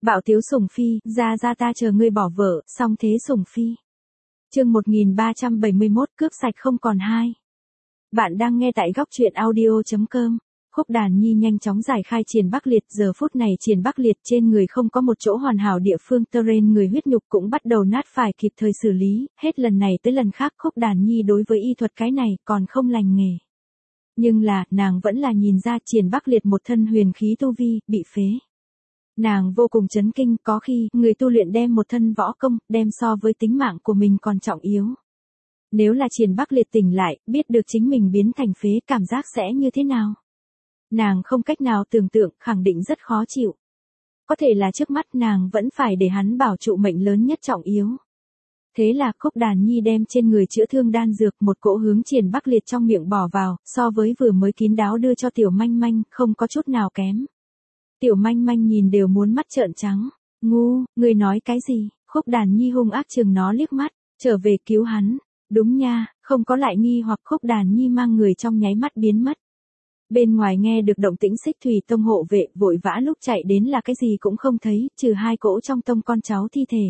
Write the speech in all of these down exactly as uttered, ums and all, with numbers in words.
Bạo tiếu sủng phi, ra ra ta chờ ngươi bỏ vợ, xong thế sủng phi. Chương một nghìn ba trăm bảy mươi mốt cướp sạch không còn hai. Bạn đang nghe tại góc truyện audio chấm com. Khúc Đàn Nhi nhanh chóng giải khai Triền Bắc Liệt, giờ phút này Triền Bắc Liệt trên người không có một chỗ hoàn hảo địa phương, tơ rên người huyết nhục cũng bắt đầu nát, phải kịp thời xử lý, hết lần này tới lần khác Khúc Đàn Nhi đối với y thuật cái này còn không lành nghề. Nhưng là, nàng vẫn là nhìn ra Triền Bắc Liệt một thân huyền khí tu vi, bị phế. Nàng vô cùng chấn kinh, có khi, người tu luyện đem một thân võ công, đem so với tính mạng của mình còn trọng yếu. Nếu là Triền Bắc Liệt tỉnh lại, biết được chính mình biến thành phế, cảm giác sẽ như thế nào? Nàng không cách nào tưởng tượng, khẳng định rất khó chịu. Có thể là trước mắt nàng vẫn phải để hắn bảo trụ mệnh lớn nhất trọng yếu. Thế là Khúc Đàn Nhi đem trên người chữa thương đan dược một cỗ hướng Triền Bắc Liệt trong miệng bỏ vào, so với vừa mới kín đáo đưa cho Tiểu Manh Manh, không có chút nào kém. Tiểu Manh Manh nhìn đều muốn mắt trợn trắng. Ngu, người nói cái gì? Khúc Đàn Nhi hung ác chừng nó liếc mắt, trở về cứu hắn. Đúng nha, không có lại nghi hoặc Khúc Đàn Nhi mang người trong nháy mắt biến mất. Bên ngoài nghe được động tĩnh Xích Thủy Tông hộ vệ vội vã lúc chạy đến là cái gì cũng không thấy, trừ hai cỗ trong tông con cháu thi thể.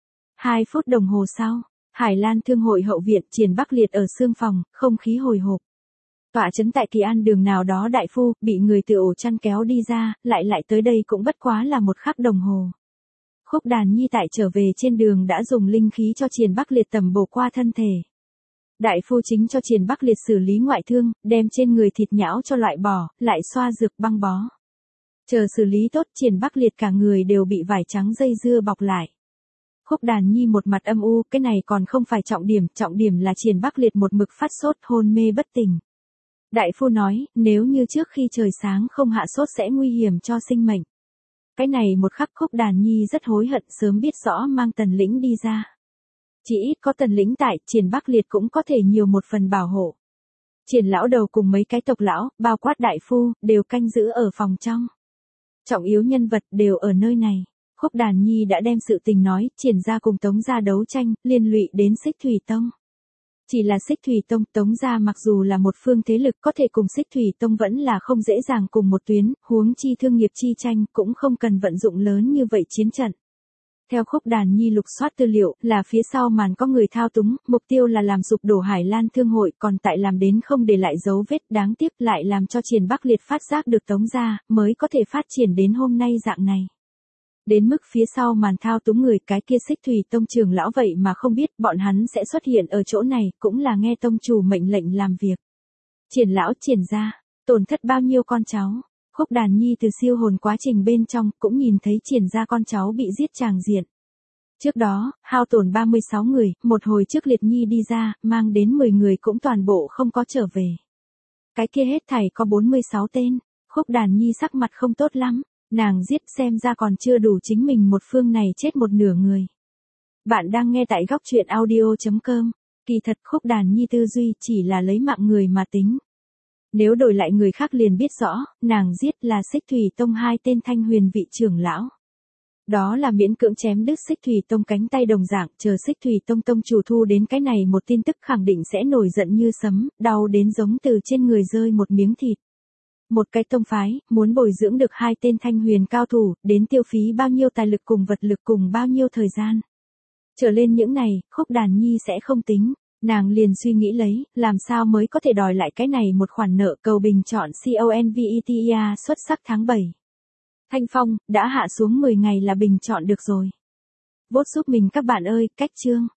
Hai phút đồng hồ sau, Hải Lan Thương hội hậu viện, Triền Bắc Liệt ở xương phòng, không khí hồi hộp. Tọa trấn tại Kỳ An đường nào đó đại phu, bị người từ ổ chăn kéo đi ra, lại lại tới đây cũng bất quá là một khắc đồng hồ. Khúc Đàn Nhi tại trở về trên đường đã dùng linh khí cho Triền Bắc Liệt tẩm bổ qua thân thể. Đại phu chính cho Triền Bắc Liệt xử lý ngoại thương, đem trên người thịt nhão cho loại bỏ, lại xoa dược băng bó. Chờ xử lý tốt, Triền Bắc Liệt cả người đều bị vải trắng dây dưa bọc lại. Khúc Đàn Nhi một mặt âm u, cái này còn không phải trọng điểm, trọng điểm là Triền Bắc Liệt một mực phát sốt, hôn mê bất tỉnh. Đại phu nói, nếu như trước khi trời sáng không hạ sốt sẽ nguy hiểm cho sinh mệnh. Cái này một khắc Khúc Đàn Nhi rất hối hận, sớm biết rõ mang Tần Lĩnh đi ra. Chỉ ít có Tần Lĩnh tại, Triền Bắc Liệt cũng có thể nhiều một phần bảo hộ. Triền lão đầu cùng mấy cái tộc lão, bao quát đại phu, đều canh giữ ở phòng trong. Trọng yếu nhân vật đều ở nơi này. Khúc Đàn Nhi đã đem sự tình nói, Triền gia cùng Tống gia đấu tranh, liên lụy đến Xích Thủy Tông. Chỉ là Xích Thủy Tông, Tống gia mặc dù là một phương thế lực có thể cùng Xích Thủy Tông vẫn là không dễ dàng cùng một tuyến, huống chi thương nghiệp chi tranh cũng không cần vận dụng lớn như vậy chiến trận. Theo Khúc Đàn Nhi lục soát tư liệu, là phía sau màn có người thao túng, mục tiêu là làm sụp đổ Hải Lan Thương hội, còn tại làm đến không để lại dấu vết, đáng tiếc lại làm cho Triền Bắc Liệt phát giác được Tống gia, mới có thể phát triển đến hôm nay dạng này. Đến mức phía sau màn thao túng người, cái kia Xích Thủy Tông trưởng lão vậy mà không biết, bọn hắn sẽ xuất hiện ở chỗ này, cũng là nghe tông chủ mệnh lệnh làm việc. Triền lão, Triền gia, tổn thất bao nhiêu con cháu? Khúc Đàn Nhi từ siêu hồn quá trình bên trong, cũng nhìn thấy Triền gia con cháu bị giết tràng diện. Trước đó, hao tổn ba mươi sáu người, một hồi trước Liệt Nhi đi ra, mang đến mười người cũng toàn bộ không có trở về. Cái kia hết thảy có bốn mươi sáu tên, Khúc Đàn Nhi sắc mặt không tốt lắm. Nàng giết xem ra còn chưa đủ chính mình một phương này chết một nửa người. Bạn đang nghe tại góc truyện audio chấm com. Kỳ thật Khúc Đàn Nhi tư duy chỉ là lấy mạng người mà tính. Nếu đổi lại người khác liền biết rõ, nàng giết là Xích Thủy Tông hai tên Thanh Huyền vị trưởng lão. Đó là miễn cưỡng chém đứt Xích Thủy Tông cánh tay đồng dạng, chờ Xích Thủy Tông tông chủ thu đến cái này một tin tức khẳng định sẽ nổi giận như sấm, đau đến giống từ trên người rơi một miếng thịt. Một cái tông phái, muốn bồi dưỡng được hai tên Thanh Huyền cao thủ, đến tiêu phí bao nhiêu tài lực cùng vật lực cùng bao nhiêu thời gian. Trở lên những này, Khúc Đàn Nhi sẽ không tính, nàng liền suy nghĩ lấy, làm sao mới có thể đòi lại cái này một khoản nợ. Cầu bình chọn CONVETIA xuất sắc tháng bảy. Thanh Phong, đã hạ xuống mười ngày là bình chọn được rồi. Vote giúp mình các bạn ơi, cách chương.